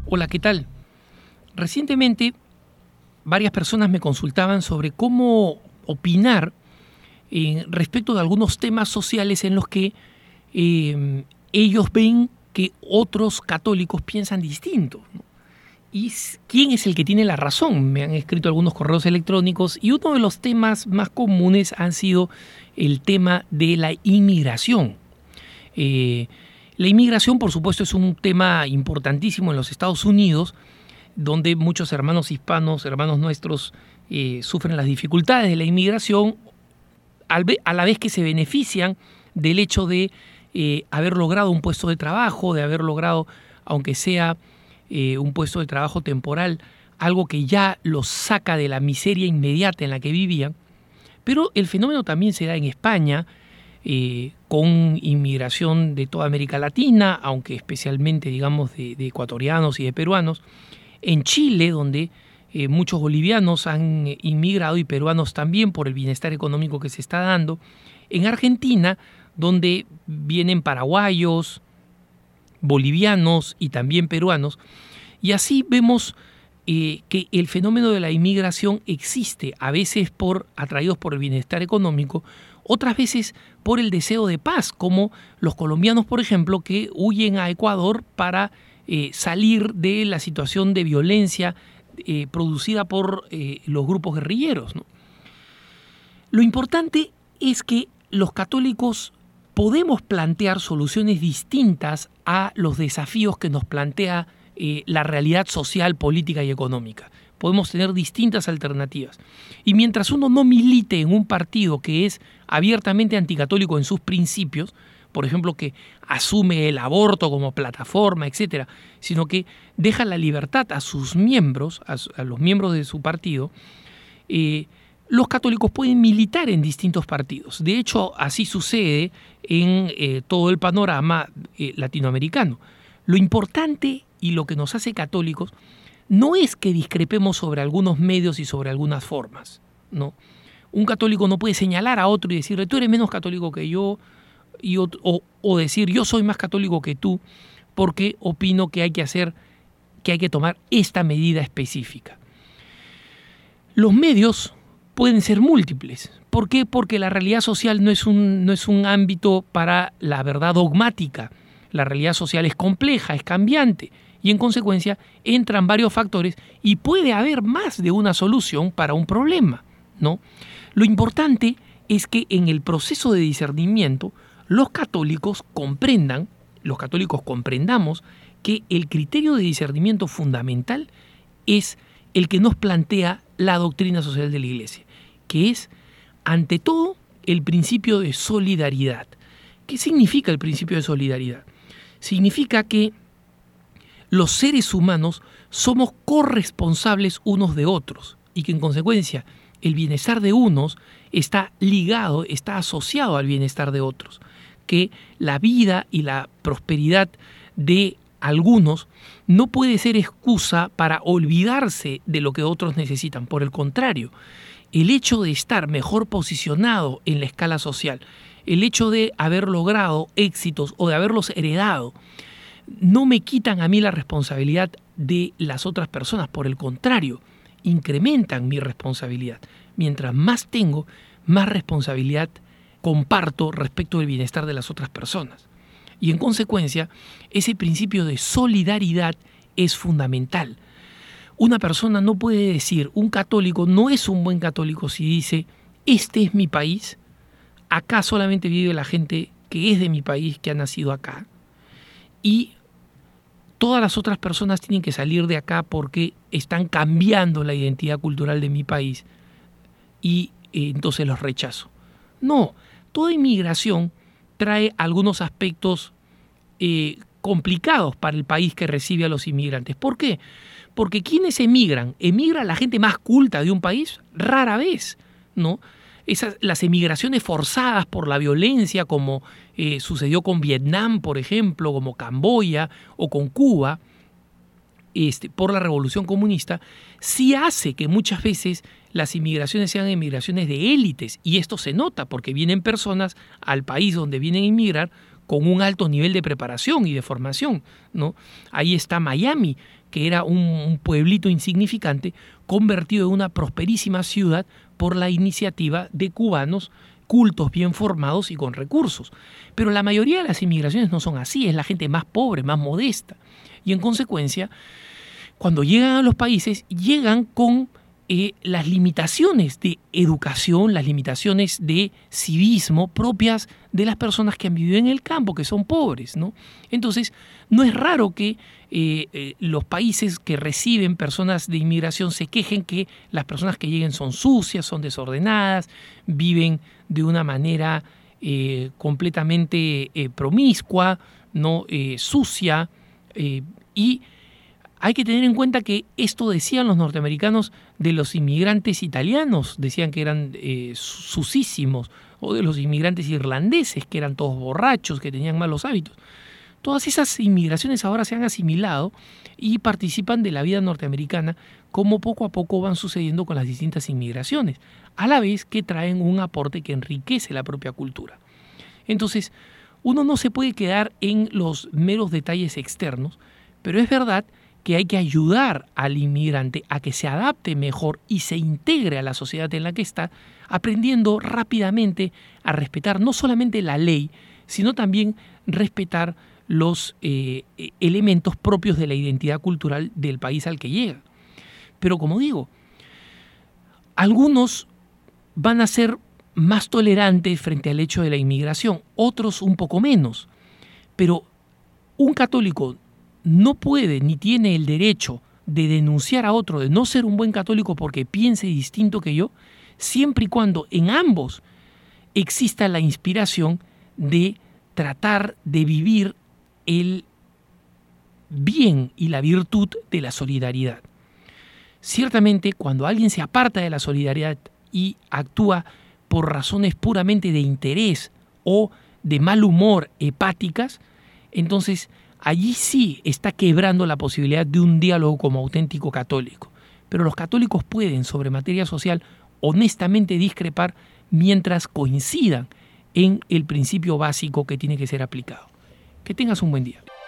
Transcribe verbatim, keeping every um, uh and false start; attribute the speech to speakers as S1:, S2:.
S1: Hola, ¿qué tal? Recientemente varias personas me consultaban sobre cómo opinar eh, respecto de algunos temas sociales en los que eh, ellos ven que otros católicos piensan distinto, ¿no? ¿Y quién es el que tiene la razón? Me han escrito algunos correos electrónicos y uno de los temas más comunes han sido el tema de la inmigración. Eh, la inmigración, por supuesto, es un tema importantísimo en los Estados Unidos, donde muchos hermanos hispanos, hermanos nuestros, eh, sufren las dificultades de la inmigración, a la vez que se benefician del hecho de eh, haber logrado un puesto de trabajo, de haber logrado, aunque sea eh, un puesto de trabajo temporal, algo que ya los saca de la miseria inmediata en la que vivían. Pero el fenómeno también se da en España, eh, con inmigración de toda América Latina, aunque especialmente, digamos, de, de ecuatorianos y de peruanos. En Chile, donde eh, muchos bolivianos han inmigrado y peruanos también por el bienestar económico que se está dando. En Argentina, donde vienen paraguayos, bolivianos y también peruanos. Y así vemos eh, que el fenómeno de la inmigración existe, a veces por atraídos por el bienestar económico, otras veces por el deseo de paz, como los colombianos, por ejemplo, que huyen a Ecuador para Eh, salir de la situación de violencia eh, producida por eh, los grupos guerrilleros, ¿no? Lo importante es que los católicos podemos plantear soluciones distintas a los desafíos que nos plantea eh, la realidad social, política y económica. Podemos tener distintas alternativas. Y mientras uno no milite en un partido que es abiertamente anticatólico en sus principios, por ejemplo, que asume el aborto como plataforma, etcétera, sino que deja la libertad a sus miembros, a, a los miembros de su partido, eh, los católicos pueden militar en distintos partidos. De hecho, así sucede en eh, todo el panorama eh, latinoamericano. Lo importante y lo que nos hace católicos no es que discrepemos sobre algunos medios y sobre algunas formas, ¿no? Un católico no puede señalar a otro y decirle, tú eres menos católico que yo, Y, o, o decir yo soy más católico que tú porque opino que hay que hacer, que hay que tomar esta medida específica. Los medios pueden ser múltiples. ¿Por qué? Porque la realidad social no es un, no es un ámbito para la verdad dogmática. La realidad social es compleja, es cambiante y en consecuencia entran varios factores y puede haber más de una solución para un problema, ¿no? Lo importante es que en el proceso de discernimiento los católicos comprendan, los católicos comprendamos que el criterio de discernimiento fundamental es el que nos plantea la doctrina social de la Iglesia, que es, ante todo, el principio de solidaridad. ¿Qué significa el principio de solidaridad? Significa que los seres humanos somos corresponsables unos de otros y que en consecuencia el bienestar de unos está ligado, está asociado al bienestar de otros, que la vida y la prosperidad de algunos no puede ser excusa para olvidarse de lo que otros necesitan. Por el contrario, el hecho de estar mejor posicionado en la escala social, el hecho de haber logrado éxitos o de haberlos heredado, no me quitan a mí la responsabilidad de las otras personas. Por el contrario, incrementan mi responsabilidad. Mientras más tengo, más responsabilidad comparto respecto del bienestar de las otras personas. Y en consecuencia, ese principio de solidaridad es fundamental. Una persona no puede decir, un católico no es un buen católico si dice, este es mi país, acá solamente vive la gente que es de mi país, que ha nacido acá, y todas las otras personas tienen que salir de acá porque están cambiando la identidad cultural de mi país y eh, entonces los rechazo. No, toda inmigración trae algunos aspectos eh, complicados para el país que recibe a los inmigrantes. ¿Por qué? Porque ¿quiénes emigran? ¿Emigra la gente más culta de un país? Rara vez, ¿no? Esas, las emigraciones forzadas por la violencia, como eh, sucedió con Vietnam, por ejemplo, como Camboya o con Cuba, este, por la revolución comunista, sí hace que muchas veces las inmigraciones sean inmigraciones de élites, y esto se nota porque vienen personas al país donde vienen a inmigrar con un alto nivel de preparación y de formación, ¿no? Ahí está Miami, que era un, un pueblito insignificante, convertido en una prosperísima ciudad por la iniciativa de cubanos cultos, bien formados y con recursos. Pero la mayoría de las inmigraciones no son así, es la gente más pobre, más modesta. Y en consecuencia, cuando llegan a los países, llegan con eh, las limitaciones de educación, las limitaciones de civismo propias de las personas que han vivido en el campo, que son pobres, ¿no? Entonces, no es raro que eh, eh, los países que reciben personas de inmigración se quejen que las personas que lleguen son sucias, son desordenadas, viven de una manera eh, completamente eh, promiscua, ¿no? eh, sucia, eh, y hay que tener en cuenta que esto decían los norteamericanos de los inmigrantes italianos, decían que eran eh, sucísimos, o de los inmigrantes irlandeses, que eran todos borrachos, que tenían malos hábitos. Todas esas inmigraciones ahora se han asimilado y participan de la vida norteamericana, como poco a poco van sucediendo con las distintas inmigraciones, a la vez que traen un aporte que enriquece la propia cultura. Entonces, uno no se puede quedar en los meros detalles externos, pero es verdad que hay que ayudar al inmigrante a que se adapte mejor y se integre a la sociedad en la que está, aprendiendo rápidamente a respetar no solamente la ley, sino también respetar los eh, elementos propios de la identidad cultural del país al que llega. Pero como digo, algunos van a ser más tolerantes frente al hecho de la inmigración, otros un poco menos, pero un católico no puede ni tiene el derecho de denunciar a otro de no ser un buen católico porque piense distinto que yo, siempre y cuando en ambos exista la inspiración de tratar de vivir el bien y la virtud de la solidaridad. Ciertamente, cuando alguien se aparta de la solidaridad y actúa por razones puramente de interés o de mal humor hepáticas, entonces allí sí está quebrando la posibilidad de un diálogo como auténtico católico. Pero los católicos pueden, sobre materia social, honestamente discrepar mientras coincidan en el principio básico que tiene que ser aplicado. Que tengas un buen día.